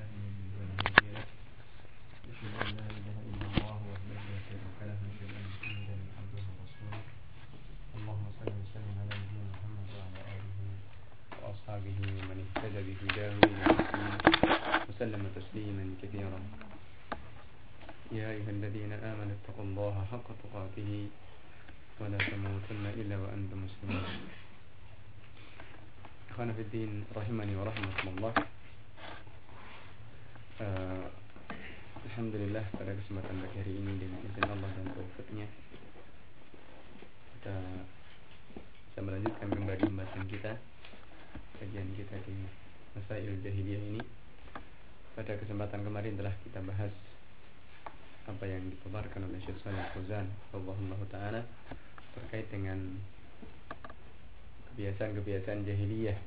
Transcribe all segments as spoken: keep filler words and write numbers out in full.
من دون هادي له أشهد أن لا إله إلا الله وحده لا شريك له وأشهد أن محمدا عبده ورسوله اللهم صل وسلم على نبينا محمد وعلى آله وأصحابه ومن اهتدى بهداه إلى يوم الدين وسلم تسليما كثيرا. يا أيها الذين آمنوا اتقوا الله حق تقاته ولا تموتن إلا وأنتم مسلمون. Ikhwan fiddin rahimani wa rahmatullah. uh, Alhamdulillah, pada kesempatan pagi hari ini dengan izin Allah dan taufiknya kita bisa melanjutkan kembali pembahasan kita, kajian kita di Masail Jahiliyah ini. Pada kesempatan kemarin telah kita bahas apa yang dipaparkan oleh Syekh Shalih Fauzan rahimahullah taala terkait dengan kebiasaan-kebiasaan jahiliyah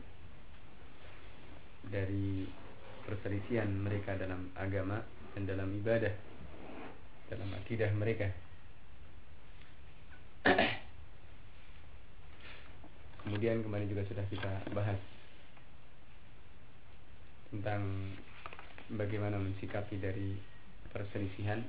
dari perselisihan mereka dalam agama dan dalam ibadah, dalam akidah mereka. Kemudian kemarin juga sudah kita bahas tentang bagaimana mensikapi dari perselisihan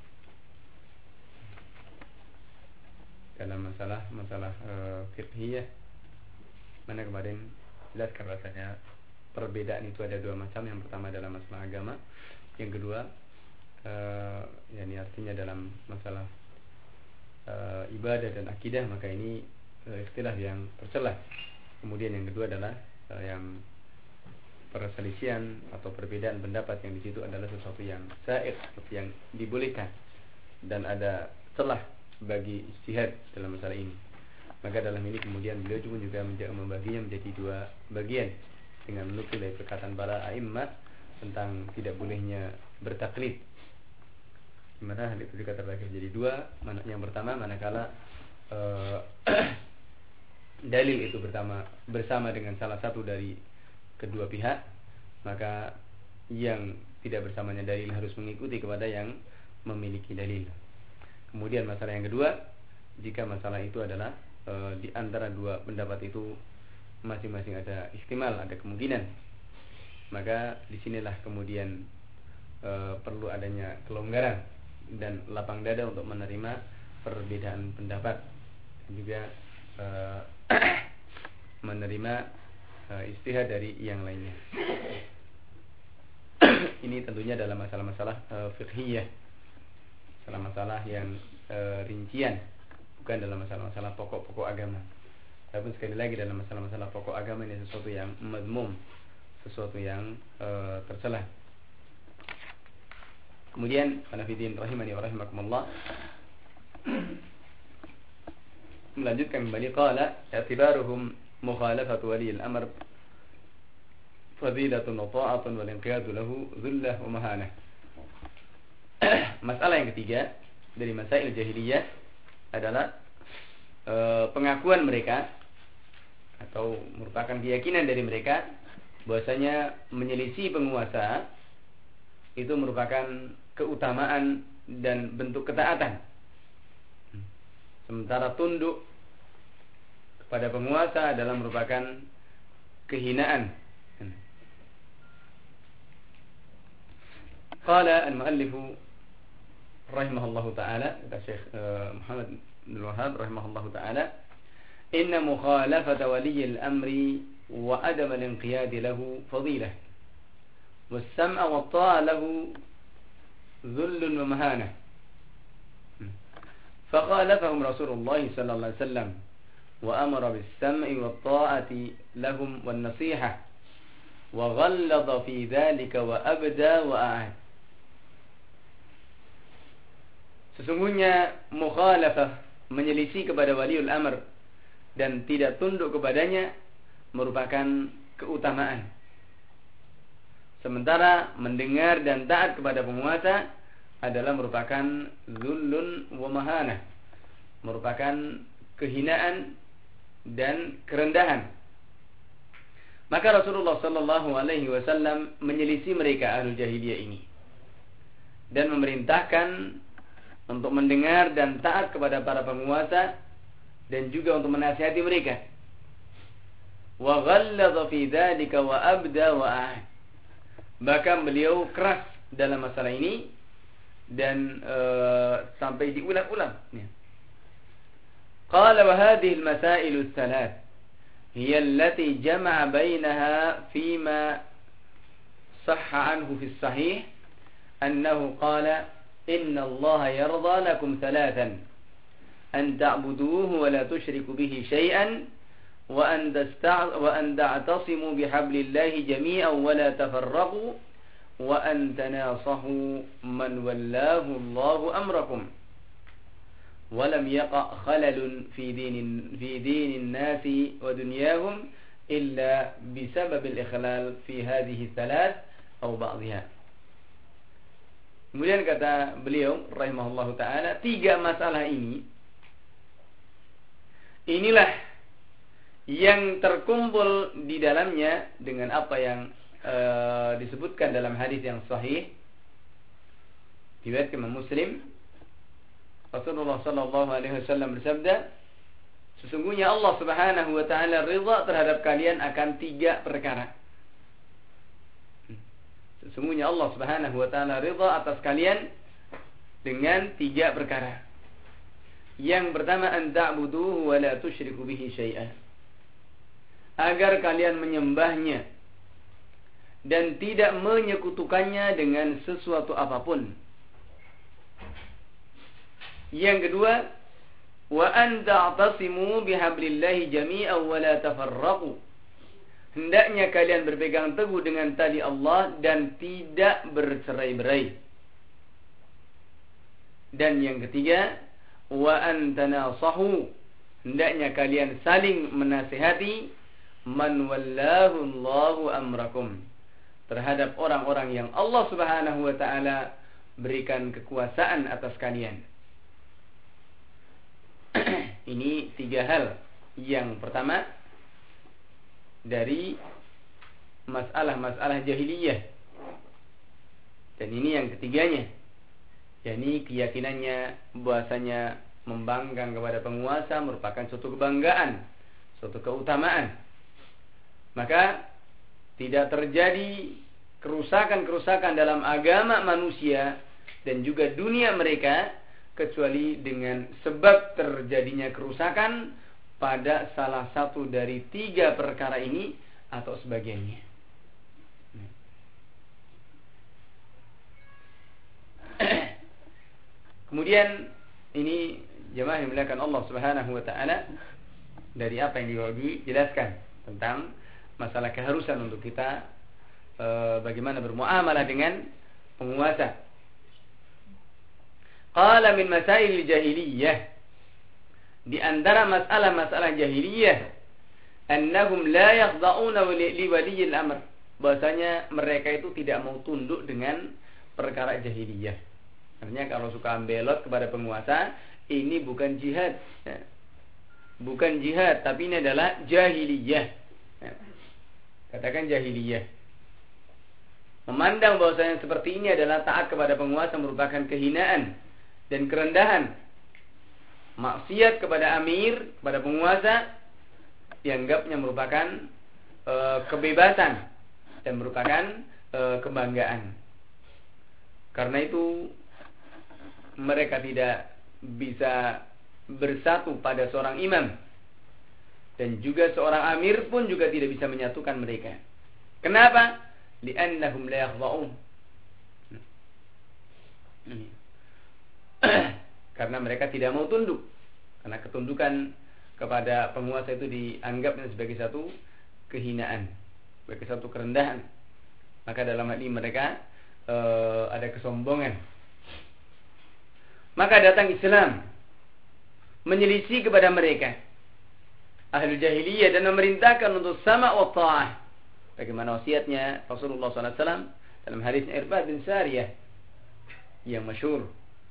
dalam masalah masalah uh, fiqhiyah, mana kemarin jelaskan rasanya perbedaan itu ada dua macam. Yang pertama dalam masalah agama, yang kedua uh, yakni artinya dalam masalah uh, ibadah dan akidah, maka ini uh, istilah yang tercela. Kemudian yang kedua adalah uh, yang perselisihan atau perbedaan pendapat yang di situ adalah sesuatu yang sa'ir, yang dibolehkan dan ada celah bagi ijtihad dalam masalah ini. Maka dalam ini kemudian beliau juga membaginya menjadi dua bagian dengan menukil dari perkataan para a'immah tentang tidak bolehnya bertaklid. Dimana hal itu dikata terbagi menjadi dua. Yang pertama, manakala uh, dalil itu pertama bersama dengan salah satu dari kedua pihak, maka yang tidak bersamanya dalil harus mengikuti kepada yang memiliki dalil. Kemudian masalah yang kedua, jika masalah itu adalah e, di antara dua pendapat itu masing-masing ada ihtimal, ada kemungkinan, maka disinilah kemudian e, perlu adanya kelonggaran dan lapang dada untuk menerima perbedaan pendapat dan juga e, menerima e, ijtihad dari yang lainnya. Ini tentunya dalam masalah-masalah e, fiqhiyah, masalah-masalah yang e, rincian, bukan dalam masalah-masalah pokok-pokok agama. Tapi sekali lagi dalam masalah-masalah pokok agama ini sesuatu yang madmum, sesuatu yang e, tercela. Kemudian Hanafiyin rahimani wa rahimakumullah melanjutkan kembali, qala i'tibaruhum mukhalafatu wali al-amr fadilatun wa ta'atun wal inqiyadu lahu dhullah wa mahanah. Masalah yang ketiga dari masail jahiliyah adalah e, pengakuan mereka atau merupakan keyakinan dari mereka bahwasanya menyelisih penguasa itu merupakan keutamaan dan bentuk ketaatan, sementara tunduk kepada penguasa adalah merupakan kehinaan. Qala al-muallifu rahimahullahu ta'ala, kata Syekh uh, Muhammad bin Wahhab rahimahullahu ta'ala, inna mukhalafata waliy al-amri wa adam al-inqiyad lahu fadilah was-sam'a wa ta'a lahu dhullun wa mahanah. Fakhalafahum Rasulullah sallallahu alaihi wasallam wa amara bis-sam'i wa ta'ati lahum wan-nasihah wa ghallada fi dhalika wa abda wa a'ad. Sesungguhnya mukhalafah, menyelisih kepada waliul amr dan tidak tunduk kepadanya merupakan keutamaan, sementara mendengar dan taat kepada penguasa adalah merupakan zullun wa mahanah, merupakan kehinaan dan kerendahan. Maka Rasulullah sallallahu alaihi wasallam menyelisih mereka ahlul jahiliyah ini dan memerintahkan untuk mendengar dan taat kepada para penguasa dan juga untuk menasihati mereka. Wa ghallada fi dzalika wa abda wa ahad. Bahkan beliau keras dalam masalah ini dan uh, sampai diulang-ulang. Ya. Qala wa hadhihi al-masail ats-tsalath hiya allati jama'a bainaha fima sahha anhu fi as-sahih annahu qala inna Allah yarda lakum thalathan an ta'buduhu wa la tushriku bihi shay'an wa an tasta'u wa an ta'tasimu bihablillahi jami'an wa la tafarraqu wa an tanasahu man wallahu Allahu amrakum wa lam yaqa khalalun fi dinin fi dinin nasi wa dunyahum illa bisabab al-ikhlal fi hadhihi thalath aw ba'dihha. Kemudian kata beliau rahimahullahu taala, tiga masalah ini inilah yang terkumpul di dalamnya dengan apa yang uh, disebutkan dalam hadis yang sahih riwayat Imam Muslim. Rasulullah sallallahu alaihi wasallam bersabda, sesungguhnya Allah Subhanahu wa taala ridha terhadap kalian akan tiga perkara. Sesungguhnya Allah Subhanahu wa taala ridha atas kalian dengan tiga perkara. Yang pertama, an ta'buduhu wa la tusyriku bihi syai'an. Agar kalian menyembahnya dan tidak menyekutukannya dengan sesuatu apapun. Yang kedua, wa an ta'tasimu bihablillahi jami'an wa la tafarraqu. Hendaknya kalian berpegang teguh dengan tali Allah dan tidak bercerai-berai. Dan yang ketiga, wa an tanasahu. Hendaknya kalian saling menasihati man wallahu Allahu amrakum, terhadap orang-orang yang Allah Subhanahu wa taala berikan kekuasaan atas kalian. Ini tiga hal. Yang pertama dari masalah-masalah jahiliyah. Dan ini yang ketiganya, yakni keyakinannya bahwasanya membangkang kepada penguasa merupakan suatu kebanggaan, suatu keutamaan. Maka tidak terjadi kerusakan-kerusakan dalam agama manusia dan juga dunia mereka kecuali dengan sebab terjadinya kerusakan pada salah satu dari tiga perkara ini atau sebagiannya. Kemudian ini jemaah yang dimuliakan Allah Subhanahu wa taala, dari apa yang dijelaskan tentang masalah keharusan untuk kita e, bagaimana bermuamalah dengan penguasa. Qala min masail jahiliyah, di antara masalah-masalah jahiliyah, annahum la yakhda'una li waliyil amr, bahasanya mereka itu tidak mau tunduk dengan perkara jahiliyah. Artinya kalau suka ambelot kepada penguasa, ini bukan jihad, ya. Bukan jihad, tapi ini adalah jahiliyah, ya. Katakan jahiliyah. Memandang bahwasanya seperti ini adalah taat kepada penguasa merupakan kehinaan dan kerendahan. Maksiat kepada amir, kepada penguasa, dianggapnya merupakan e, kebebasan dan merupakan e, kebanggaan. Karena itu mereka tidak bisa bersatu pada seorang imam. Dan juga seorang amir pun juga tidak bisa menyatukan mereka. Kenapa? Li'annahum la yakhda'un. Karena mereka tidak mau tunduk. Karena ketundukan kepada penguasa itu dianggap sebagai satu kehinaan, sebagai satu kerendahan. Maka dalam hal ini mereka uh, ada kesombongan. Maka datang Islam menyelisih kepada mereka Ahlul Jahiliyah dan memerintahkan untuk sama wa ta'ah. Bagaimana wasiatnya Rasulullah sallallahu alaihi wasallam dalam hadisnya Irbad bin Sariyah yang masyhur.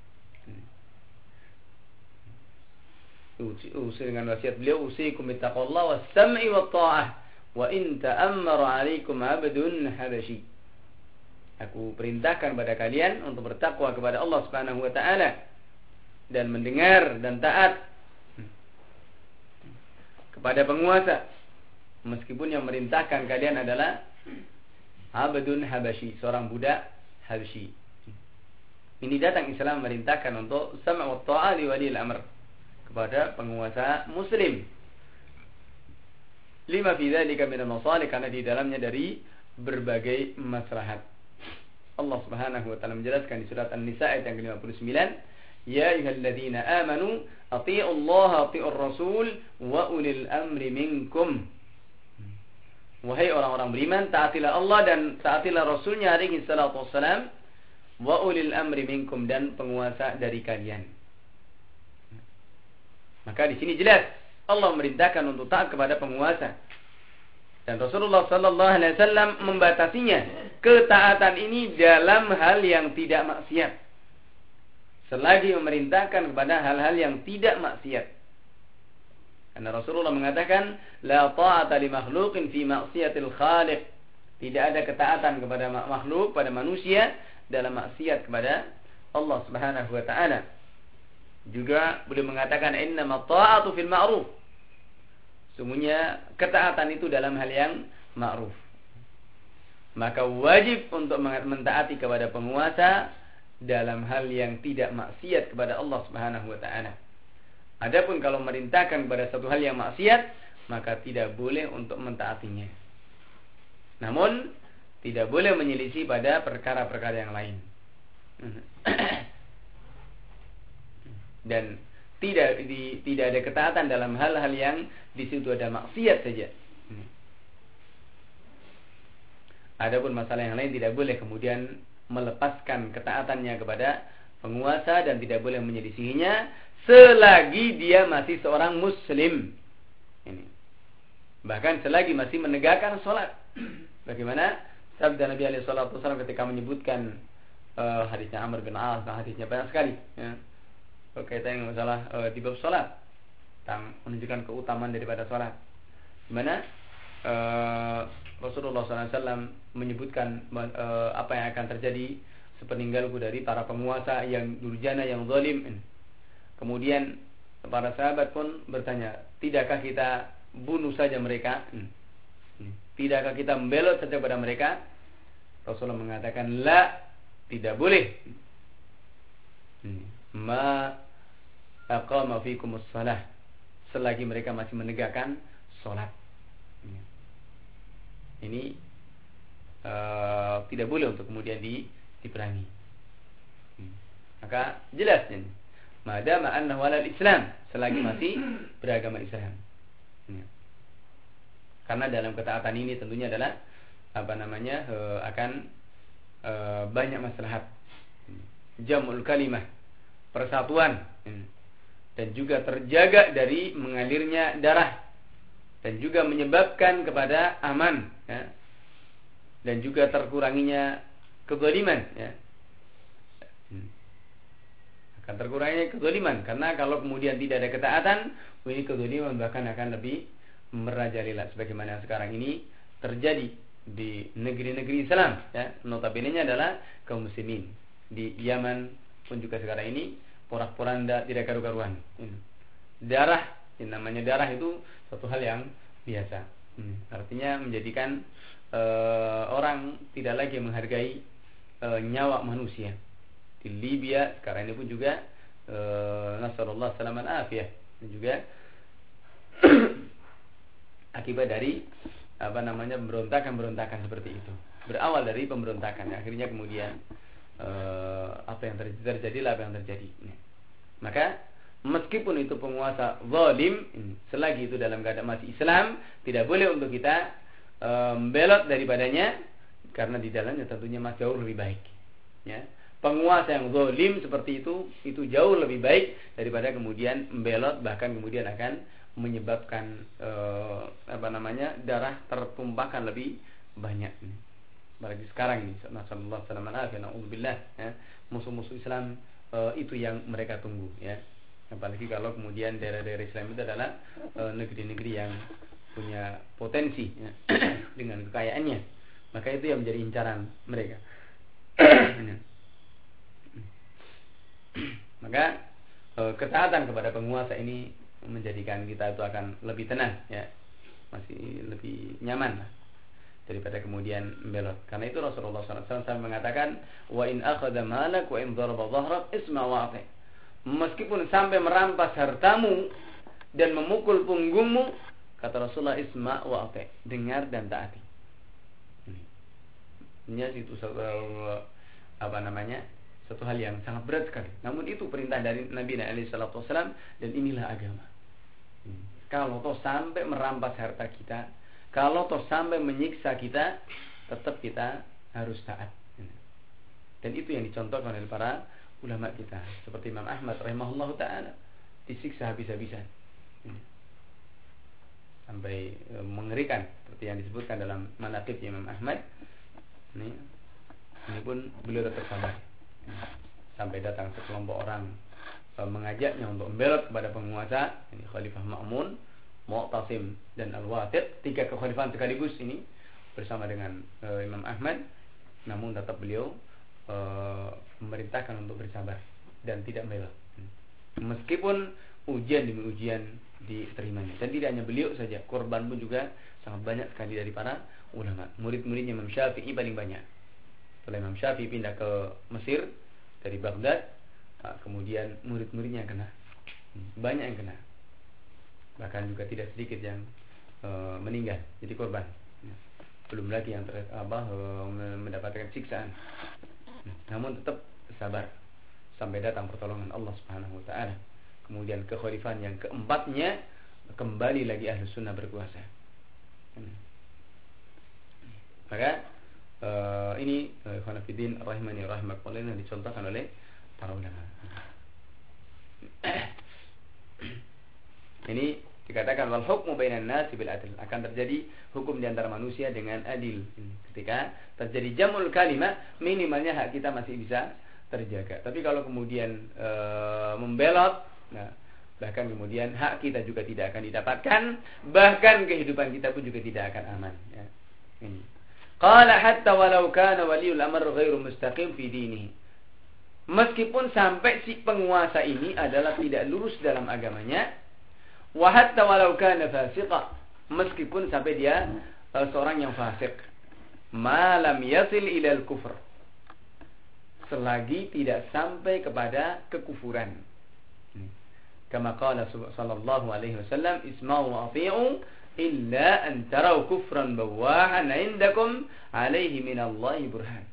Usi dengan wasiat beliau, usikum bittaqwallahi was-sam'i wat-ta'ah wa in ta'ammara 'alaikum 'abdun habasyi. Aku perintahkan pada kalian untuk bertakwa kepada Allah Subhanahu wa taala dan mendengar dan taat kepada penguasa, meskipun yang merintahkan kalian adalah Abdun Habasyi, seorang budak Habasyi. Ini datang Islam merintahkan untuk sama' wa ta'a li waliyil amr, kepada penguasa muslim. Lima fi dzalika min al-masalih, karena di dalamnya dari berbagai maslahat. Allah Subhanahu wa taala menjelaskan di surat An-Nisa ayat yang ke lima puluh sembilan, ya ayyuhalladzina amanu athi'u Allah athi'ur rasul wa ulil amri minkum. Wahai orang-orang beriman, taatilah Allah dan taatilah Rasulnya alaihi salatu wassalam, wa ulil amri minkum, dan penguasa dari kalian. Maka di sini jelas Allah memerintahkan untuk taat kepada penguasa. Dan Rasulullah sallallahu alaihi wasallam membatasinya, ketaatan ini dalam hal yang tidak maksiat. Selagi memerintahkan kepada hal-hal yang tidak maksiat. Karena Rasulullah mengatakan, la ta'ata li makhluqin fi maksiatil khaliq. Tidak ada ketaatan kepada makhluk, pada manusia dalam maksiat kepada Allah Subhanahu wa taala. Juga beliau mengatakan, innama ta'atu fil ma'ruf. Sungguhnya ketaatan itu dalam hal yang ma'ruf. Maka wajib untuk mentaati kepada penguasa dalam hal yang tidak maksiat kepada Allah Subhanahu wa taala. Adapun kalau merintahkan kepada satu hal yang maksiat, maka tidak boleh untuk mentaatinya. Namun tidak boleh menyelisih pada perkara-perkara yang lain. Dan tidak di, tidak ada ketaatan dalam hal-hal yang di situ ada maksiat saja. Adapun masalah yang lain tidak boleh kemudian melepaskan ketaatannya kepada penguasa dan tidak boleh menyelisihinya selagi dia masih seorang muslim. Ini. Bahkan selagi masih menegakkan sholat. Bagaimana sabda Nabi alaihi salatu wasallam ketika menyebutkan uh, hadisnya Amr bin As, nah hadisnya banyak sekali ya, berkaitan dengan masalah uh, di bab sholat, tentang menunjukkan keutamaan daripada sholat. Di mana uh, Rasulullah sallallahu alaihi wasallam menyebutkan uh, apa yang akan terjadi sepeninggalku dari para penguasa yang durjana, yang zalim. Kemudian para sahabat pun bertanya, tidakkah kita bunuh saja mereka? Tidakkah kita membelot saja kepada mereka? Rasulullah mengatakan, la, tidak boleh. Ma aqama fikumus shalah, selagi mereka masih menegakkan salat. Ini uh, tidak boleh untuk kemudian di, diperangi. Maka jelas ini, madama annahu alal Islam, selagi masih beragama Islam. Ya. Karena dalam ketaatan ini tentunya adalah apa namanya e, akan e, banyak maslahat. Jamul kalimah, persatuan, dan juga terjaga dari mengalirnya darah, dan juga menyebabkan kepada aman, ya. Dan juga terkuranginya kezaliman, ya. Akan terkurangnya kezaliman, karena kalau kemudian tidak ada ketaatan, ini kezaliman bahkan akan lebih merajalela, sebagaimana sekarang ini terjadi di negeri-negeri Islam, ya. Notabene-nya adalah kaum muslimin di Yaman pun juga sekarang ini porak-poranda, tidak karu-karuan. Darah, yang namanya darah itu satu hal yang biasa. Artinya menjadikan uh, orang tidak lagi menghargai uh, nyawa manusia. Di Libya sekarang ini pun juga e, nasallallahu salaman afiyah, dan juga akibat dari apa namanya pemberontakan-pemberontakan seperti itu. Berawal dari pemberontakan, akhirnya kemudian e, apa yang terjadi, terjadilah apa yang terjadi. Maka meskipun itu penguasa zalim, selagi itu dalam keadaan masih Islam, tidak boleh untuk kita e, membelot daripadanya, karena di dalamnya tentunya masih jauh lebih baik, ya. Penguasa yang zalim seperti itu, itu jauh lebih baik daripada kemudian membelot, bahkan kemudian akan menyebabkan eh, apa namanya darah tertumpahkan lebih banyak. Apalagi sekarang ini, nasallallahu alaihi wasallam, ya, musuh-musuh Islam eh, itu yang mereka tunggu, ya. Apalagi kalau kemudian daerah-daerah Islam itu adalah eh, negeri-negeri yang punya potensi, ya, dengan kekayaannya, maka itu yang menjadi incaran mereka. Maka e, ketaatan kepada penguasa ini menjadikan kita itu akan lebih tenang, ya, masih lebih nyaman. daripada kemudian belot. Karena itu Rasulullah shallallahu alaihi wasallam mengatakan, wa in akhadha malak wa in daraba dhahrak isma' wa ati'. Meskipun sampai merampas hartamu dan memukul punggungmu, kata Rasulullah, isma' wa ati', dengar dan taati. Ini itu apa namanya? Satu hal yang sangat berat sekali. Namun itu perintah dari Nabi alaihi salatu wasallam, dan inilah agama. Kalau toh sampai merampas harta kita, kalau toh sampai menyiksa kita, tetap kita harus taat. Dan itu yang dicontohkan oleh para ulama kita, seperti Imam Ahmad rahimahullahu taala, disiksa habis-habisan sampai e, mengerikan, seperti yang disebutkan dalam manaqib Imam Ahmad. Ini, ini pun beliau tetap sabar sampai datang sekelompok orang e, mengajaknya untuk membelot kepada penguasa, ini Khalifah Ma'mun, Mu'tasim dan Al-Wathiq, tiga kekhalifahan sekaligus ini bersama dengan e, Imam Ahmad. Namun tetap beliau e, memerintahkan untuk bersabar dan tidak membelot, meskipun ujian demi ujian diterimanya. Dan tidak hanya beliau saja, korban pun juga sangat banyak sekali dari para ulama. Murid-muridnya Imam Syafi'i paling banyak. Setelah Imam Syafi'i pindah ke Mesir dari Baghdad, kemudian murid-muridnya kena, banyak yang kena, bahkan juga tidak sedikit yang e, meninggal jadi korban. Belum lagi yang ter, apa, e, mendapatkan siksaan. Namun tetap sabar sampai datang pertolongan Allah Subhanahu wa taala. Kemudian kekhalifahan yang keempatnya, kembali lagi Ahlus Sunnah berkuasa. Maka uh, ini ikhwan fillah rahimani rahimakumullah yang dicontohkan oleh para ulama. Ini dikatakan wal hukmu bainan nasi bil adl, akan terjadi hukum di antara manusia dengan adil. Ketika terjadi jamul kalimah, minimalnya hak kita masih bisa terjaga. Tapi kalau kemudian e, membelot, nah, bahkan kemudian hak kita juga tidak akan didapatkan, bahkan kehidupan kita pun juga tidak akan aman. Ya. Ini. Qala hatta walau kana waliyul amr ghairu mustaqim fi dinihi. Meskipun sampai si penguasa ini adalah tidak lurus dalam agamanya, wa hatta walau kana fasiqa, meskipun sampai dia uh, seorang yang fasik, ma lam yasil ilal kufr, selagi tidak sampai kepada kekufuran. Kama qala sallallahu alaihi wasallam, isma'u wa ati'u illa an taraw kufran bawahan indakum alaihi minallahi burhan.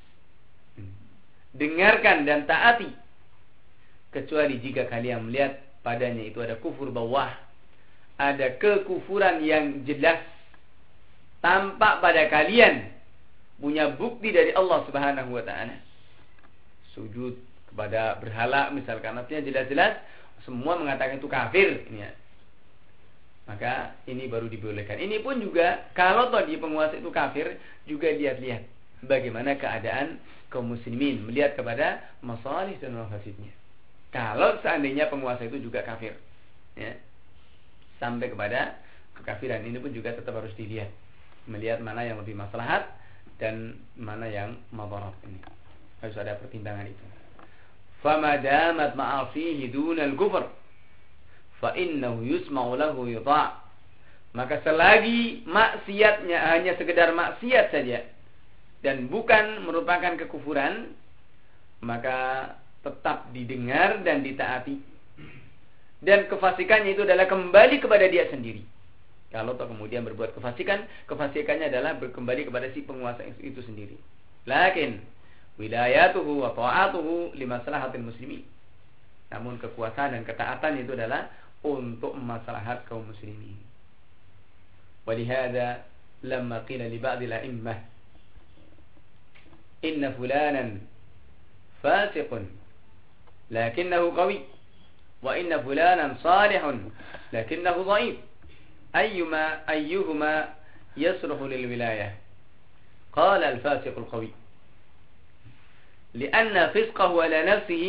Dengarkan dan taati, kecuali jika kalian melihat padanya itu ada kufur bawah, ada kekufuran yang jelas, tampak pada kalian, punya bukti dari Allah Subhanahu wa taala. Sujud kepada berhala misalkan, artinya jelas-jelas semua mengatakan itu kafir, ini ya. Maka ini baru dibolehkan. Ini pun juga kalau tadi penguasa itu kafir, juga lihat-lihat bagaimana keadaan kaum muslimin, melihat kepada masalih dan mafasidnya. Kalau seandainya penguasa itu juga kafir, ya, sampai kepada kekafiran, ini pun juga tetap harus dilihat, melihat mana yang lebih maslahat dan mana yang madarat. Ini harus ada pertimbangan itu. Fama damat ma'asihi dunal kufr fa innahu yusma'u lahu yuta'. Maka selagi maksiatnya hanya sekedar maksiat saja dan bukan merupakan kekufuran, maka tetap didengar dan ditaati. Dan kefasikannya itu adalah kembali kepada dia sendiri. Kalau toh kemudian berbuat kefasikan, kefasikannya adalah berkembali kepada si penguasa itu sendiri. Lakin wilayatuhu wa ta'atuhu limaslahatil muslimin. Namun kekuasaan dan ketaatan itu adalah untuk maslahat kaum muslimin. Walihada lamma qila li ba'dil a'immah inna fulanan fasiqun lakinnahu qawi wa inna fulanan salihun lakinnahu dha'if, ayyuma ayyuhuma yasluhu lil wilayah? Qala al fasiqul qawi لأن فسقه على نفسه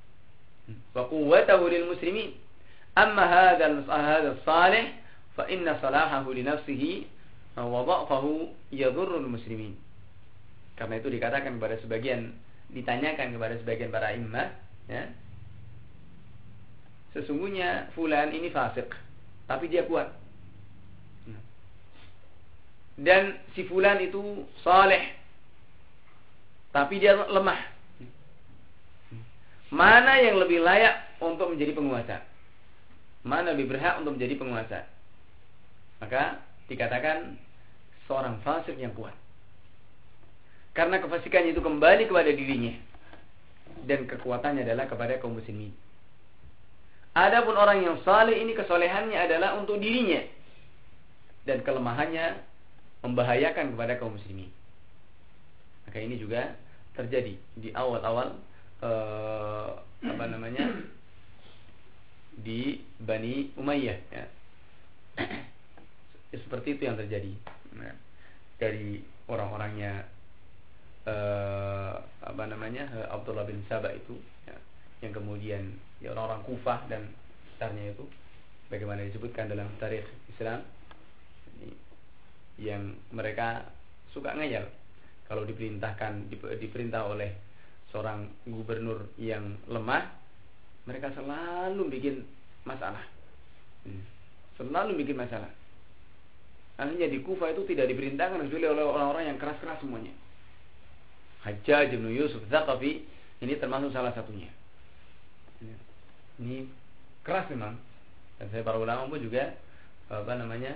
وقوته للمسلمين، أما هذا هذا الصالح فإن صلاحه لنفسه وضعفه يضر المسلمين. Karena itu dikatakan kepada sebagian, ditanyakan kepada sebagian para imam, ya, sesungguhnya fulan ini fasik, tapi dia kuat. dan si fulan itu saleh tapi dia lemah. Mana yang lebih layak untuk menjadi penguasa? Mana lebih berhak untuk menjadi penguasa? Maka dikatakan seorang fasik yang kuat. Karena kefasikannya itu kembali kepada dirinya dan kekuatannya adalah kepada kaum muslimin. Adapun orang yang saleh ini kesolehannya adalah untuk dirinya dan kelemahannya membahayakan kepada kaum muslimin. Maka ini juga terjadi di awal-awal eh, apa namanya di Bani Umayyah ya. Seperti itu yang terjadi nah, dari orang-orangnya eh, apa namanya Abdullah bin Sabah itu ya, yang kemudian ya, orang-orang Kufah dan sekitarnya itu bagaimana disebutkan dalam tarikh Islam ini, yang mereka suka ngeyel kalau diperintahkan diperintah oleh seorang gubernur yang lemah, mereka selalu bikin masalah. Selalu bikin masalah. Akhirnya di Kufah itu tidak diperintahkan kecuali oleh orang-orang yang keras-keras semuanya. Hajjaj bin Yusuf Tsaqafi ini termasuk salah satunya. Ini keras memang. Dan saya para ulama pun juga apa namanya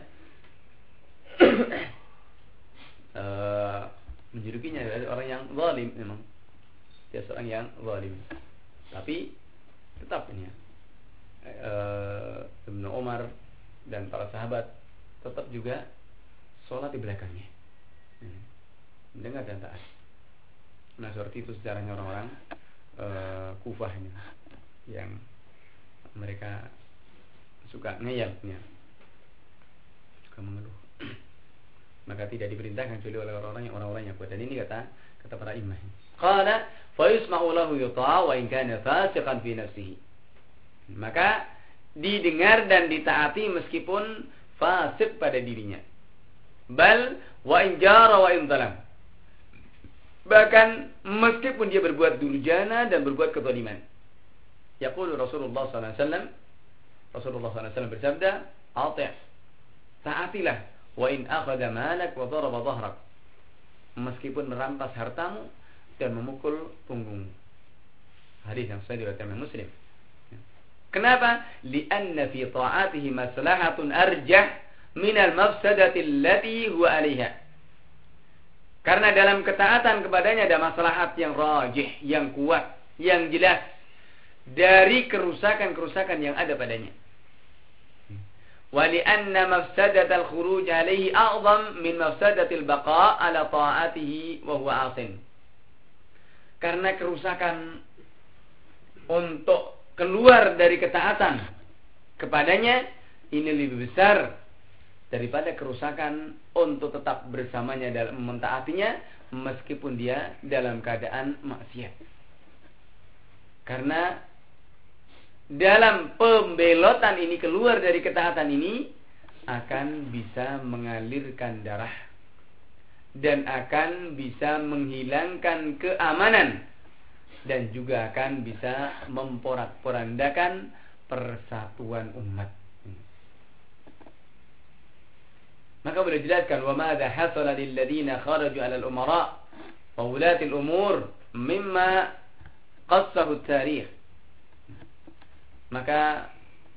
uh, menjulukinya adalah orang yang zalim memang. Dia seorang yang zalim. Tapi tetap ini ya. Uh, Ibnu Umar dan para sahabat tetap juga sholat di belakangnya. Hmm. Mendengar dan taat. Nah seperti itu sejarahnya orang-orang uh, Kufah ini yang mereka suka ngeyelnya, suka mengeluh. Maka tidak diperintahkan kecuali oleh orang-orang yang orang-orang yang kuat. Dan ini kata kata para imam. Qala fa yusma'u lahu yuta' wa in kana fasiqan fi nafsihi. Maka didengar dan ditaati meskipun fasik pada dirinya. Bal wa in jara wa in zalam. Bahkan meskipun dia berbuat durjana dan berbuat kezaliman. Yaqulu Rasulullah sallallahu alaihi wasallam, Rasulullah sallallahu alaihi wasallam bersabda, "Ati', taatilah wa in akhadha malak wa daraba dhahrak." Meskipun merampas hartamu dan memukul punggungmu. Hadis yang sahih riwayat Imam Muslim. Kenapa? Lianna fi ta'atihi maslahatun arjah min al-mafsadati allati huwa 'alaiha. Karena dalam ketaatan kepadanya ada maslahat yang rajih, yang kuat, yang jelas dari kerusakan-kerusakan yang ada padanya. Wa lianna mafsadatal khuruj 'alaihi a'zam min mafsadatil baqa' 'ala ta'atihi wa huwa 'asin. Karena kerusakan untuk keluar dari ketaatan kepadanya ini lebih besar daripada kerusakan untuk tetap bersamanya dalam mentaatinya meskipun dia dalam keadaan maksiat. Karena dalam pembelotan ini keluar dari ketaatan ini akan bisa mengalirkan darah dan akan bisa menghilangkan keamanan dan juga akan bisa memporak-porandakan persatuan umat. Maka boleh jelaskan wa madza hasala lil ladina kharaju 'ala al umara wa ulati al umur mimma qassahu at-tarikh. Maka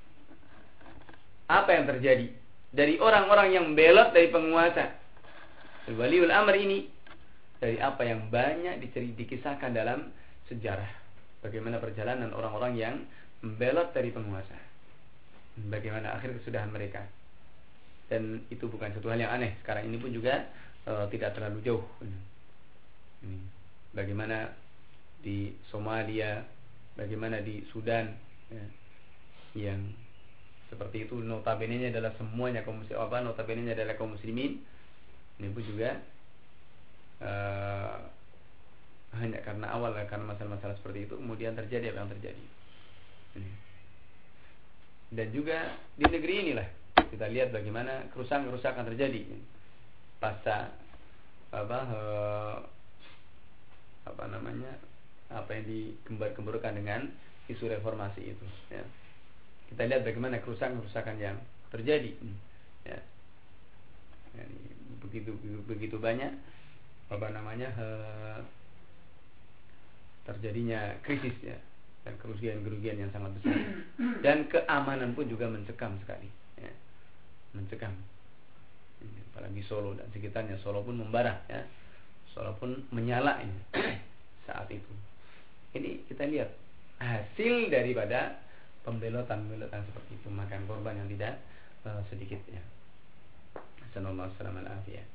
apa yang terjadi dari orang-orang yang belot dari penguasa waliul amr ini dari apa yang banyak dikisahkan dalam sejarah, bagaimana perjalanan orang-orang yang membelot dari penguasa, bagaimana akhir kesudahan mereka. Dan itu bukan satu hal yang aneh. Sekarang ini pun juga uh, tidak terlalu jauh. Ini. Bagaimana di Somalia, bagaimana di Sudan, ya, yang seperti itu notabene-nya adalah semuanya kaum muslim, apa notabene-nya adalah kaum muslimin. Ini pun juga uh, hanya karena awal karena masalah-masalah seperti itu kemudian terjadi apa yang terjadi. Ini. Dan juga di negeri inilah kita lihat bagaimana kerusakan-kerusakan terjadi pasca apa uh, apa namanya apa yang digembar-gemburkan dengan isu reformasi itu. Ya. Kita lihat bagaimana kerusakan-kerusakan yang terjadi. Ya. Ya, begitu begitu banyak apa namanya uh, terjadinya krisis ya, dan kerugian-kerugian yang sangat besar, dan keamanan pun juga mencekam sekali ya. Mencekam, apalagi Solo dan sekitarnya. Solo pun membara ya, Solo pun menyala ini saat itu. Ini kita lihat hasil daripada pembelotan-pembelotan seperti itu, makan korban yang tidak uh, sedikit ya. Sallallahu alaihi wasallam.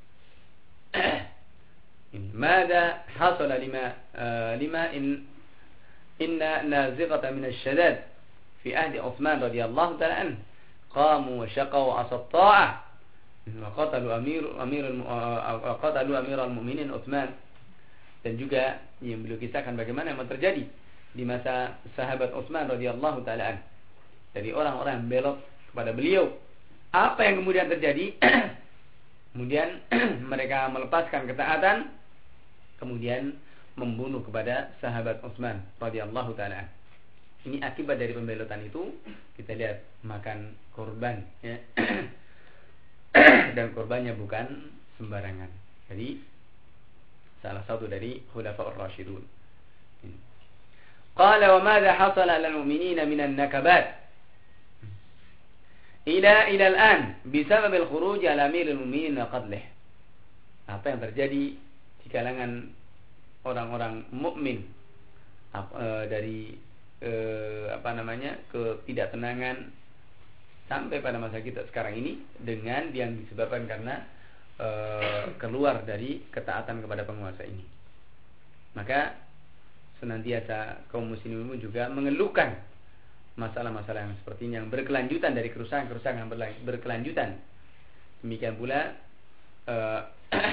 Ini mada hasala lima uh, lima in inna naziqata min asy-syadad fi ahdi Utsman radhiyallahu ta'ala an qamu wa shaqaw asat ta'ah wa qatalu amir amir uh, qatalu amiral mu'minin Utsman. Dan juga yang beliau kisahkan bagaimana yang terjadi di masa sahabat Utsman radhiyallahu ta'ala an, dari orang-orang yang belot kepada beliau. Apa yang kemudian terjadi? Kemudian mereka melepaskan ketaatan, kemudian membunuh kepada sahabat Utsman radhiyallahu ta'ala. Ini akibat dari pembelotan itu. Kita lihat makan korban ya. Dan korbannya bukan sembarangan. Jadi salah satu dari khulafaur rasyidun. Qala wa madza hasala lil mu'minina minan nakabat ila ila al-an bisabab al-khuruj ala amiril mu'minin wa qadlih. Apa yang terjadi di kalangan orang-orang mukmin dari eh, apa namanya ketidaktenangan sampai pada masa kita sekarang ini, dengan yang disebabkan karena eh, keluar dari ketaatan kepada penguasa ini. Maka senantiasa kaum muslimin juga mengeluhkan masalah-masalah yang seperti ini, yang berkelanjutan, dari kerusakan-kerusakan yang berkelanjutan. Demikian pula uh,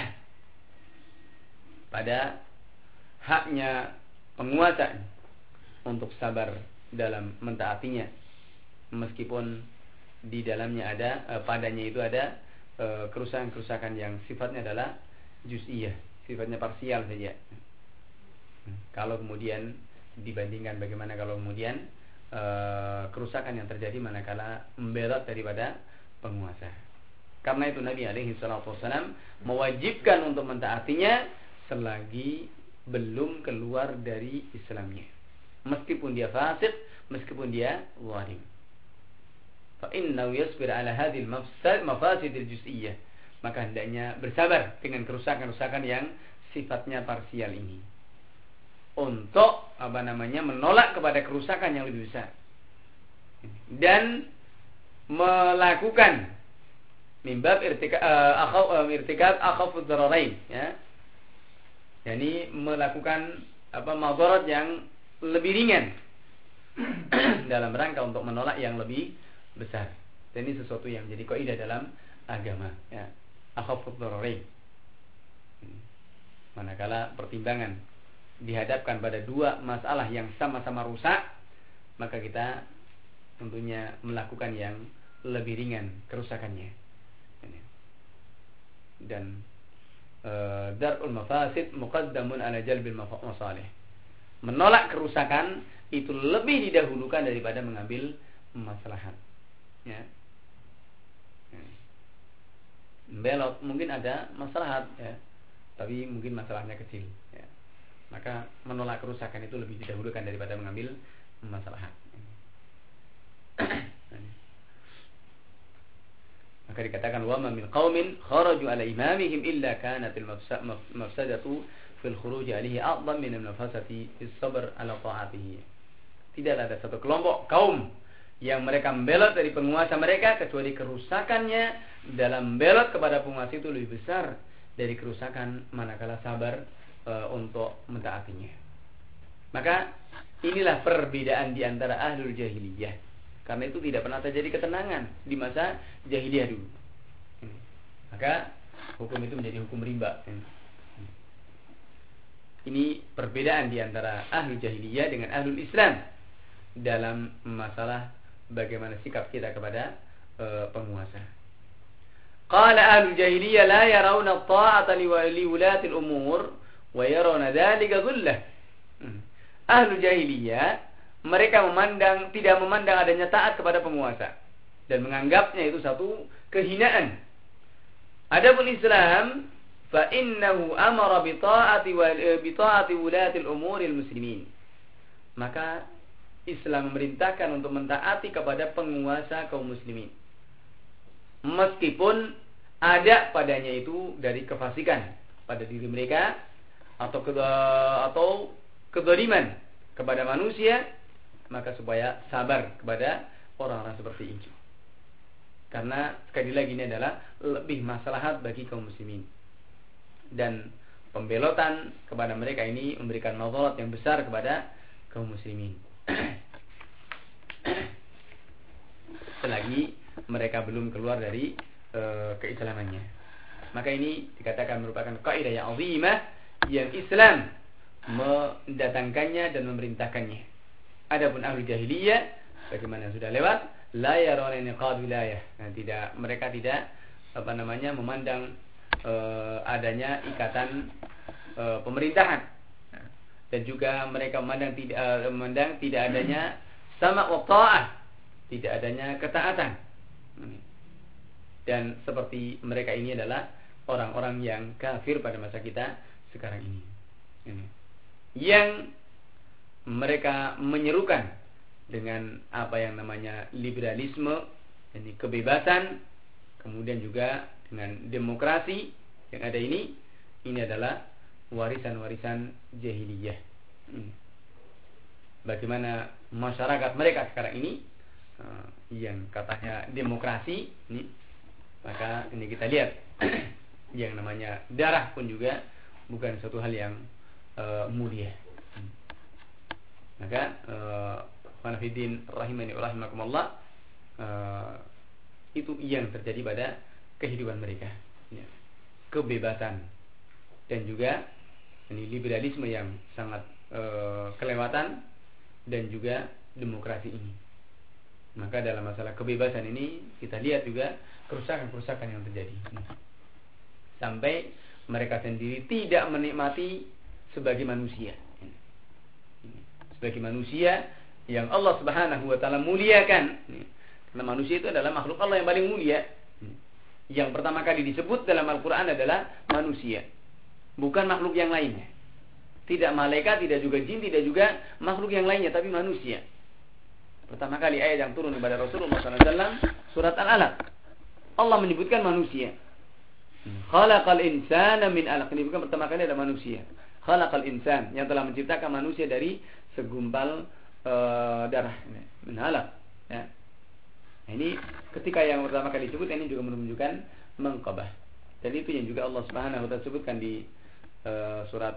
pada haknya penguasa untuk sabar dalam mentaatinya, meskipun di dalamnya ada uh, padanya itu ada uh, kerusakan-kerusakan yang sifatnya adalah juz'iyah, sifatnya parsial saja. Kalau kemudian dibandingkan bagaimana kalau kemudian Uh, kerusakan yang terjadi manakala membelot daripada penguasa. Karena itu Nabi alaihi salatu wasallam mewajibkan untuk mentaatinya selagi belum keluar dari Islamnya, meskipun dia fasik, meskipun dia zalim. Fa innahu yasbir ala hadhil mafasid al-juz'iyyah. Maka hendaknya bersabar dengan kerusakan-kerusakan yang sifatnya parsial ini, untuk apa namanya menolak kepada kerusakan yang lebih besar, dan melakukan mimbab irtikab uh, irtikab akhafud dararain ya, yani melakukan apa madarat yang lebih ringan dalam rangka untuk menolak yang lebih besar. Dan ini sesuatu yang menjadi kaidah dalam agama ya, akhafud dararain. Manakala pertimbangan dihadapkan pada dua masalah yang sama-sama rusak, maka kita tentunya melakukan yang lebih ringan kerusakannya. Dan e, darul mafasid muqaddamun ala jalbil masalih. Menolak kerusakan itu lebih didahulukan daripada mengambil maslahat. Ya. Belot mungkin ada maslahat ya, tapi mungkin masalahnya kecil ya. Maka menolak kerusakan itu lebih didahulukan daripada mengambil maslahat. Maka dikatakan wa ma min qaumin kharaju ala imamihim illa kanat al mafsadatu fil khuruj alaihi a'dham min al mafasati fis sabr ala ta'atihi. Tidaklah ada satu kelompok kaum yang mereka membelot dari penguasa mereka, kecuali kerusakannya dalam belot kepada penguasa itu lebih besar dari kerusakan manakala sabar untuk mentaatinya. Maka inilah perbedaan di antara ahlul jahiliyah. Karena itu tidak pernah terjadi ketenangan di masa jahiliyah dulu. Maka hukum itu menjadi hukum riba. Ini perbedaan di antara ahlul jahiliyah dengan ahlul Islam dalam masalah bagaimana sikap kita kepada uh, penguasa. Qala ahlul jahiliyah la yarawna at-ta'ata li wulati al-umur wa yarawna dzalika dhullah. Ahlu jahiliyah mereka memandang tidak memandang adanya taat kepada penguasa dan menganggapnya itu satu kehinaan. Adapun Islam, fa innahu amara bi ta'ati wa bi ta'ati wulatil umuril muslimin. Maka Islam memerintahkan untuk mentaati kepada penguasa kaum muslimin. Meskipun ada padanya itu dari kefasikan pada diri mereka atau ke, atau kezaliman kepada manusia, maka supaya sabar kepada orang-orang seperti itu. Karena sekali lagi ini adalah lebih maslahat bagi kaum muslimin. Dan pembelotan kepada mereka ini memberikan madarat yang besar kepada kaum muslimin. Selagi mereka belum keluar dari e, keislamannya. Maka ini dikatakan merupakan kaidah yang azimah yang Islam mendatangkannya dan memerintahkannya. Adapun ahli jahiliyah, bagaimana sudah lewat, la yarawna niqad wilayah. Nah, tidak, mereka tidak apa namanya memandang e, adanya ikatan e, pemerintahan. Dan juga mereka memandang tidak e, memandang tidak adanya sama wa ta'ah, tidak adanya ketaatan. Dan seperti mereka ini adalah orang-orang yang kafir pada masa kita sekarang ini. Yang mereka menyerukan dengan apa yang namanya liberalisme, ini kebebasan, kemudian juga dengan demokrasi yang ada ini, ini adalah warisan-warisan jahiliyah. Bagaimana masyarakat mereka sekarang ini yang katanya demokrasi ini, maka ini kita lihat yang namanya darah pun juga bukan suatu hal yang uh, mulia. Maka Khanafiddin uh, rahimani wa rahimakumullah, uh, itu yang terjadi pada kehidupan mereka, ya. Kebebasan dan juga ini liberalisme yang sangat uh, kelewatan dan juga demokrasi ini. Maka dalam masalah kebebasan ini kita lihat juga kerusakan-kerusakan yang terjadi. Sampai mereka sendiri tidak menikmati sebagai manusia. Sebagai manusia yang Allah Subhanahu wa taala muliakan. Karena manusia itu adalah makhluk Allah yang paling mulia. Yang pertama kali disebut dalam Al-Qur'an adalah manusia, bukan makhluk yang lainnya. Tidak malaikat, tidak juga jin, tidak juga makhluk yang lainnya, tapi manusia. Pertama kali ayat yang turun kepada Rasulullah sallallahu alaihi wasallam surat Al-Alaq. Allah menyebutkan manusia. Khalaqal insana min 'alaq. Ini bukan pertama kali ada manusia. Khalaqal insan, yang telah menciptakan manusia dari segumpal uh, darah, min 'alaq. Ya. Nah, ini ketika yang pertama kali disebut, ini juga menunjukkan mengqabah. Dan itu yang juga Allah Subhanahu wa taala sebutkan di uh, surat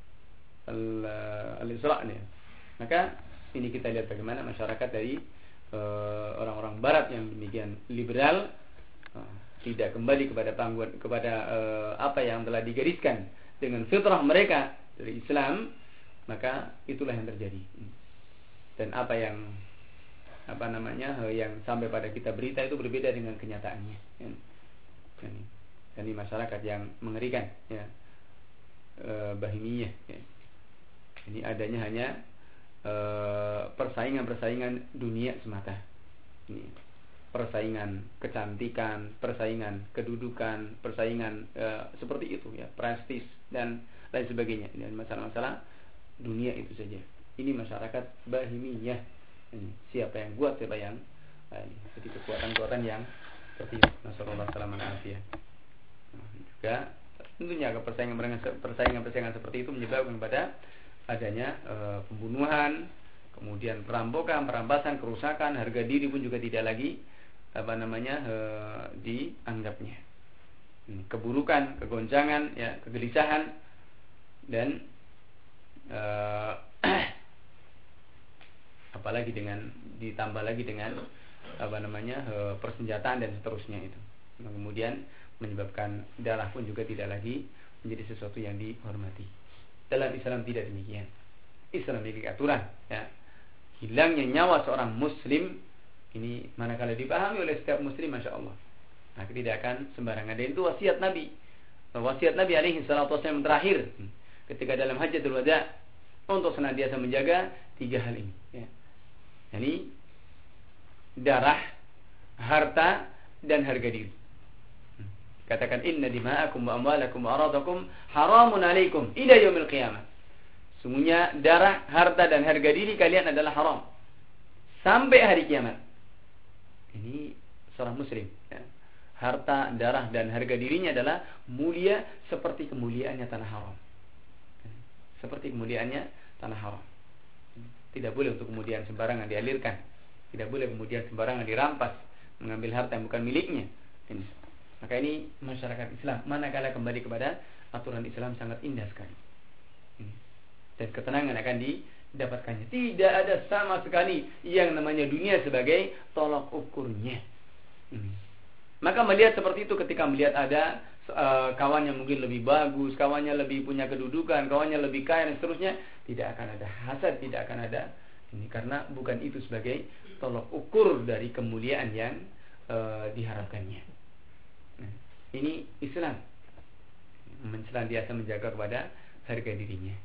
Al-Isra' ini. Maka ini kita lihat bagaimana masyarakat dari uh, orang-orang barat yang demikian liberal, uh, tidak kembali kepada pangguan, kepada uh, apa yang telah digariskan dengan fitrah mereka dari Islam, maka itulah yang terjadi. Dan apa yang apa namanya uh, yang sampai pada kita berita itu berbeda dengan kenyataannya. Ya. Ini, ini masyarakat yang mengerikan, ya. Uh, bahimiyah. Ya. Ini adanya hanya persaingan-persaingan dunia semata. Ini persaingan kecantikan, persaingan kedudukan, persaingan e, seperti itu, ya, prestis dan lain sebagainya. Dan masalah-masalah dunia itu saja. Ini masyarakat bahimiyah. Ini siapa yang kuat, siapa yang eh, jadi kekuatan-kekuatan yang seperti itu. Nasallallahu alaihi wasallam. Juga tentunya persaingan-persaingan seperti itu menyebabkan kepada adanya e, pembunuhan, kemudian perampokan, perampasan, kerusakan, harga diri pun juga tidak lagi apa namanya e, dianggapnya. Keburukan, kegoncangan, ya, kegelisahan, dan e, apalagi dengan ditambah lagi dengan apa namanya e, persenjataan dan seterusnya itu. Nah, kemudian menyebabkan darah pun juga tidak lagi menjadi sesuatu yang dihormati. Dalam Islam tidak demikian. Islam memiliki aturan, ya. Hilangnya nyawa seorang muslim ini manakala dipahami oleh setiap muslim, masya Allah, maka tidak akan sembarangan. Dan itu wasiat Nabi. Wasiat Nabi alaihi salatu wasallam terakhir ketika dalam Hajjatul Wada, untuk senantiasa menjaga tiga hal ini, ya. Ini darah, harta, dan harga diri. Katakan inna dima'akum wa amwalakum wa aradakum haramun alaikum ila yaumil qiyamah. Sungguhnya darah, harta dan harga diri kalian adalah haram sampai hari kiamat. Ini seorang muslim, ya. Harta, darah dan harga dirinya adalah mulia seperti kemuliaannya tanah haram. Seperti kemuliaannya tanah haram. Tidak boleh untuk kemudian sembarangan dialirkan. Tidak boleh kemudian sembarangan dirampas, mengambil harta yang bukan miliknya. Ini. Maka ini masyarakat Islam, manakala kembali kepada aturan Islam sangat indah sekali. Ini. Dan ketenangan akan didapatkannya. Tidak ada sama sekali yang namanya dunia sebagai tolak ukurnya. Ini. Maka melihat seperti itu ketika melihat ada uh, kawannya mungkin lebih bagus, kawannya lebih punya kedudukan, kawannya lebih kaya dan seterusnya, tidak akan ada hasad, tidak akan ada ini, karena bukan itu sebagai tolak ukur dari kemuliaan yang uh, diharapkannya. Nah, ini Islam senantiasa menjaga kepada harga dirinya.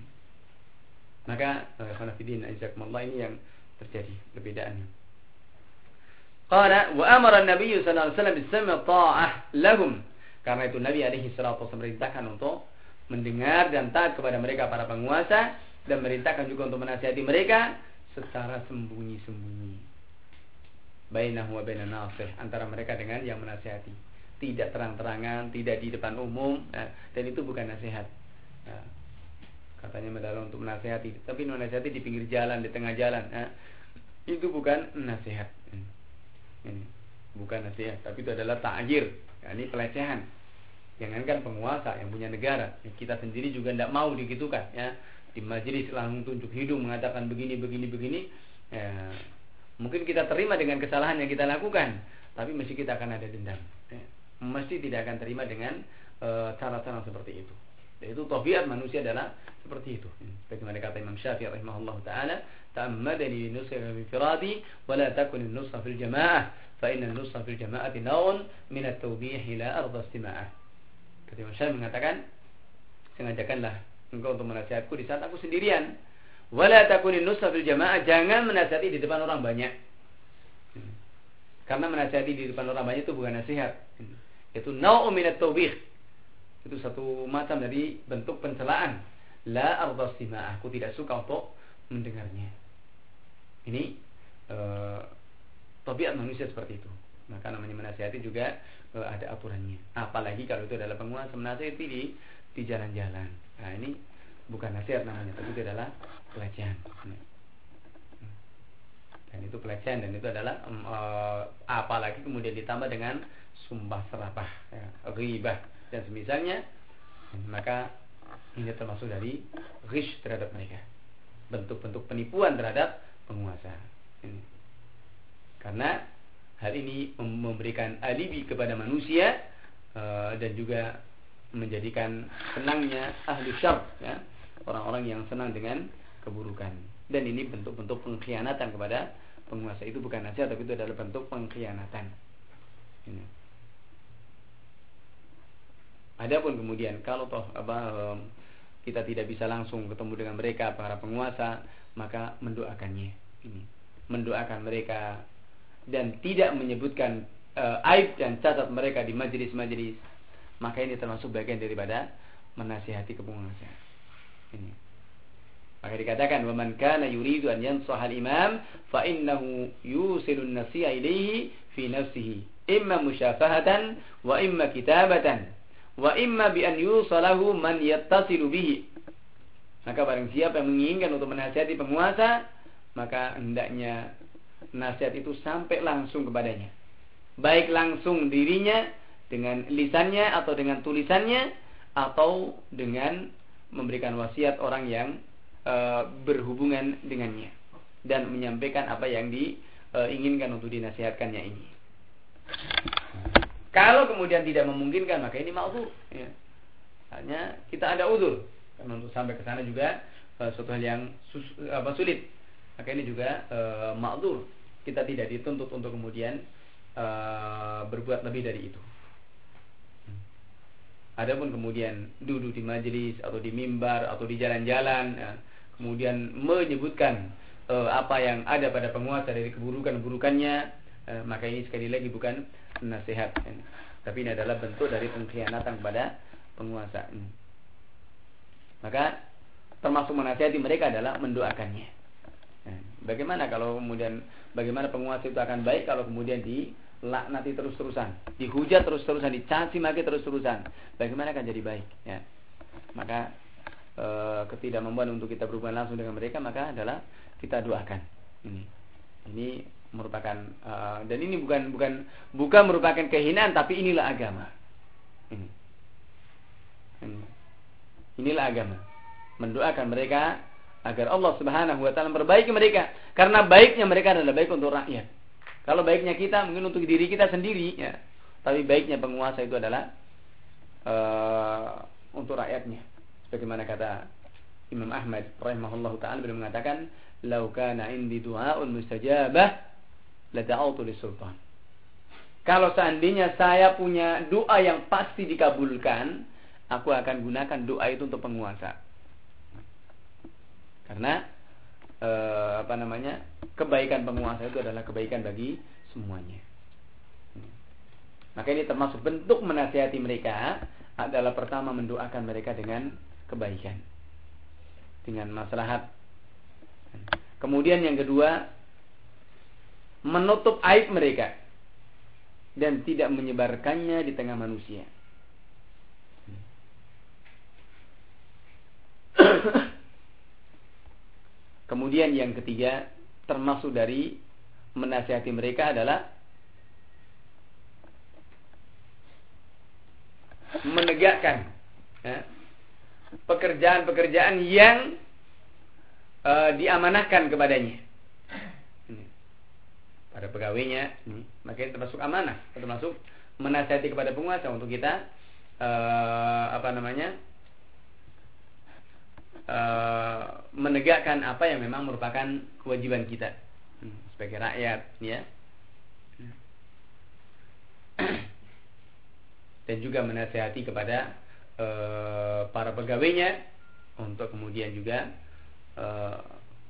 Maka khonafidin azakumullah, ini yang terjadi perbedaannya. Qala wa amara an-nabiy sallallahu alaihi wasallam bis-sam'i ta'ah lahum. Karena itu Nabi alaihi salatu wasallam memerintahkan untuk mendengar dan taat kepada mereka para penguasa, dan merintahkan juga untuk menasihati mereka secara sembunyi-sembunyi. Bainahu wa bainan nasih, antara mereka dengan yang menasihati. Tidak terang-terangan, tidak di depan umum, nah, dan itu bukan nasihat. Nah, katanya adalah untuk menasihati, tapi menasihati di pinggir jalan, di tengah jalan, nah, itu bukan nasihat. Ini bukan nasihat, tapi itu adalah ta'jir, ya, ini pelecehan. Jangankan penguasa yang punya negara, ya, kita sendiri juga tidak mau digitukan, ya. Di majelis langsung tunjuk hidung mengatakan begini, begini, begini, ya. Mungkin kita terima dengan kesalahan yang kita lakukan, tapi mesti kita akan ada dendam, ya. Mesti tidak akan terima dengan uh, cara-cara seperti itu. Yaitu tabiat manusia adalah seperti itu. Bagaimana kata Imam Syafi'i rahimahullah taala, ta'ammadani nusha fi firadi wa la takun an-nusha fil jamaah fa inna an-nusha fil jamaati nawun min at-tawbih ila arda istima'ah. Kata Imam Syafi'i mengatakan, sengajakanlah engkau untuk menasihatku di saat aku sendirian. Wa la takun an-nusha fil jamaah, jangan menasihati di depan orang banyak. Karena menasihati di depan orang banyak itu bukan nasihat. Itu nawun min at-tawbih. Itu satu macam dari bentuk pencelaan. La arda istima'ah, aku tidak suka untuk mendengarnya. Ini uh, tabiat manusia seperti itu. Maka namanya menasihati juga uh, ada aturannya. Apalagi kalau itu adalah penguasa menasihati di di jalan-jalan. Nah, ini bukan nasihat namanya, tapi itu adalah pelecehan. Dan itu pelecehan, dan itu adalah um, uh, apalagi kemudian ditambah dengan sumpah serapah, ya, ghibah dan semisalnya, maka ini termasuk dari ghish terhadap mereka, bentuk-bentuk penipuan terhadap penguasa. Ini. Karena hal ini memberikan alibi kepada manusia uh, dan juga menjadikan senangnya ahli syarr, ya, orang-orang yang senang dengan keburukan. Dan ini bentuk-bentuk pengkhianatan kepada penguasa. Itu bukan nasihat, tapi itu adalah bentuk pengkhianatan. Ini. Adapun kemudian kalau toh apa, kita tidak bisa langsung ketemu dengan mereka para penguasa, maka mendoakannya. Ini. Mendoakan mereka dan tidak menyebutkan uh, aib dan cacat mereka di majelis-majelis, maka ini termasuk bagian daripada menasihati penguasa. Ini. Maka dikatakan, "Wa man kana yuridu an yansaha al-imam fa innahu yusilu an-nasiha ilayhi fi nafsihi, imma musyafahatan wa imma kitabatan wa imma bi an yusalahu man yattasilu bihi." Maka barang siapa yang menginginkan untuk menasihati penguasa, maka hendaknya nasihat itu sampai langsung kepadanya. Baik langsung dirinya dengan lisannya atau dengan tulisannya, atau dengan memberikan wasiat orang yang uh, berhubungan dengannya dan menyampaikan apa yang diinginkan uh, untuk dinasihatkannya ini. Kalau kemudian tidak memungkinkan, maka ini ma'dzur, ya. Hanya kita ada uzur, karena untuk sampai ke sana juga uh, suatu hal yang sus, apa, sulit. Maka ini juga uh, ma'dzur. Kita tidak dituntut untuk kemudian uh, berbuat lebih dari itu. Adapun kemudian duduk di majelis atau di mimbar atau di jalan-jalan, ya, kemudian menyebutkan uh, apa yang ada pada penguasa dari keburukan-keburukannya, uh, maka ini sekali lagi bukan nasihat. Tapi ini adalah bentuk dari pengkhianatan kepada penguasa. Maka termasuk menasihati mereka adalah mendoakannya. Nah, bagaimana kalau kemudian bagaimana penguasa itu akan baik kalau kemudian dilaknati terus-terusan, dihujat terus-terusan, dicaci maki terus-terusan? Bagaimana akan jadi baik? Ya. Maka e, ketidakmampuan untuk kita berhubungan langsung dengan mereka maka adalah kita doakan. Ini, ini merupakan e, dan ini bukan bukan bukan merupakan kehinaan, tapi inilah agama. Ini, ini inilah agama. Mendoakan mereka agar Allah Subhanahu wa taala memperbaiki mereka, karena baiknya mereka adalah baik untuk rakyat. Kalau baiknya kita mungkin untuk diri kita sendiri, ya. Tapi baiknya penguasa itu adalah uh, untuk rakyatnya. Sebagaimana kata Imam Ahmad rahimahullahu taala, beliau mengatakan, "Lau kana indi du'aun mustajabah la da'awtu lis-sultan." Kalau seandainya saya punya doa yang pasti dikabulkan, aku akan gunakan doa itu untuk penguasa. Karena e, apa namanya kebaikan penguasa itu adalah kebaikan bagi semuanya. Maka ini termasuk bentuk menasihati mereka adalah pertama mendoakan mereka dengan kebaikan, dengan maslahat. Kemudian yang kedua, menutup aib mereka dan tidak menyebarkannya di tengah manusia. Kemudian yang ketiga, termasuk dari menasihati mereka adalah menegakkan ya, pekerjaan-pekerjaan yang uh, diamanahkan kepadanya. Ini, pada pegawainya, ini, makanya termasuk amanah, termasuk menasihati kepada penguasa untuk kita uh, apa namanya? Uh, menegakkan apa yang memang merupakan kewajiban kita hmm, sebagai rakyat, ya. Dan juga menasihati kepada uh, para pegawainya untuk kemudian juga uh,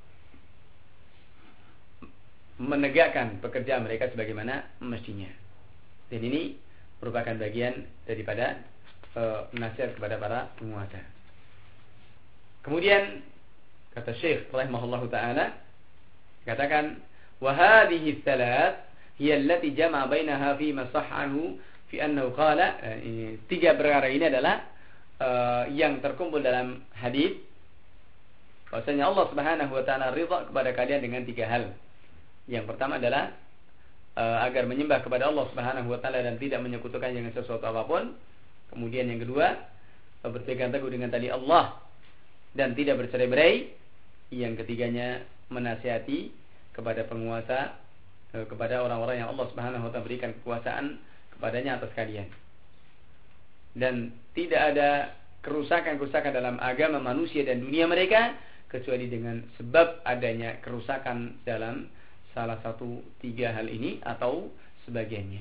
menegakkan pekerjaan mereka sebagaimana mestinya. Dan ini merupakan bagian daripada uh, nasihat kepada para penguasa. Kemudian kata Syekh rahimahullahu taala, katakan wa hadhihi thalath hiya allati jama'a bainaha fi ma sahhahu fi annahu qala, tiga perkara ini adalah uh, yang terkumpul dalam hadis bahwasanya Allah Subhanahu wa taala ridha kepada kalian dengan tiga hal. Yang pertama adalah uh, agar menyembah kepada Allah Subhanahu wa taala dan tidak menyekutukan dengan sesuatu apapun. Kemudian yang kedua, berpegang teguh dengan tali Allah dan tidak bercerai-berai. Yang ketiganya, menasihati kepada penguasa, kepada orang-orang yang Allah Subhanahu wa taala berikan kekuasaan kepadanya atas kalian. Dan tidak ada kerusakan-kerusakan dalam agama manusia dan dunia mereka kecuali dengan sebab adanya kerusakan dalam salah satu tiga hal ini atau sebagiannya.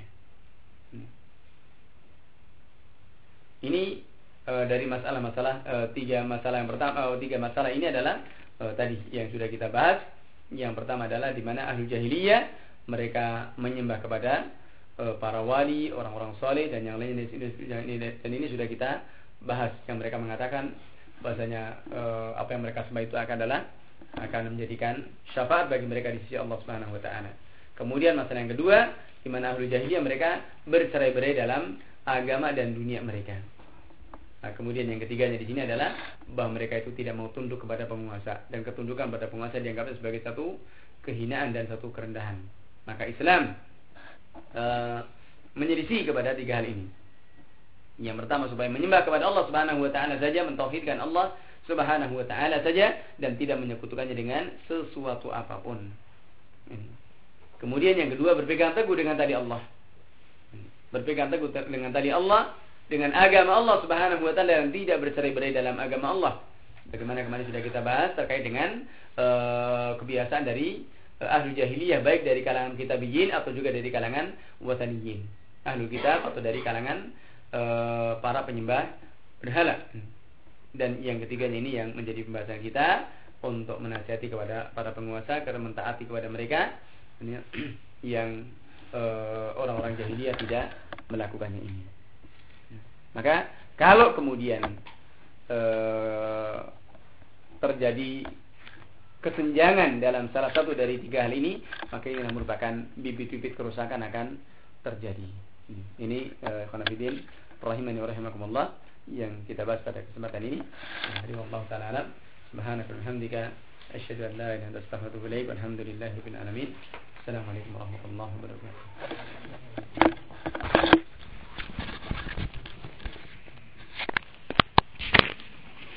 Ini dari masalah-masalah e, tiga masalah yang pertama, oh, tiga masalah ini adalah e, tadi yang sudah kita bahas. Yang pertama adalah di mana ahli jahiliyah mereka menyembah kepada e, para wali, orang-orang soleh dan yang lain, dan ini sudah kita bahas. Yang mereka mengatakan bahasanya e, apa yang mereka sembah itu akan adalah akan menjadikan syafaat bagi mereka di sisi Allah Subhanahu wa taala. Kemudian masalah yang kedua, di mana ahli jahiliyah mereka bercerai-berai dalam agama dan dunia mereka. Nah, kemudian yang ketiganya di sini adalah bahwa mereka itu tidak mau tunduk kepada penguasa, dan ketundukan pada penguasa dianggap sebagai satu kehinaan dan satu kerendahan. Maka Islam uh, menyelisih kepada tiga hal ini. Yang pertama, supaya menyembah kepada Allah Subhanahu wa taala saja, mentauhidkan Allah Subhanahu wa taala saja dan tidak menyekutukannya dengan sesuatu apapun. Ini. Kemudian yang kedua, berpegang teguh dengan tali Allah. Berpegang teguh dengan tali Allah, dengan agama Allah Subhanahu wa taala dan tidak bercerai-berai dalam agama Allah. Bagaimana kemarin sudah kita bahas terkait dengan uh, kebiasaan dari uh, ahli jahiliyah, baik dari kalangan kitabiyin atau juga dari kalangan wataniyin. Ahli kitab atau dari kalangan uh, para penyembah berhala. Dan yang ketiganya ini yang menjadi pembahasan kita untuk menasihati kepada para penguasa karena mentaati kepada mereka yang uh, orang-orang jahiliyah tidak melakukannya ini. Maka kalau kemudian eh, terjadi kesenjangan dalam salah satu dari tiga hal ini, maka ini merupakan bibit-bibit kerusakan akan terjadi. Ini khonafidin rahimani wa rahimakumullah yang kita bahas pada kesempatan ini. Wallahu ta'ala alam. Subhanaka wa bihamdika asyhadu an la ilaha illa anta astaghfiruka wa atubu ilaik. Walhamdulillahirabbil alamin. Assalamualaikum warahmatullahi wabarakatuh.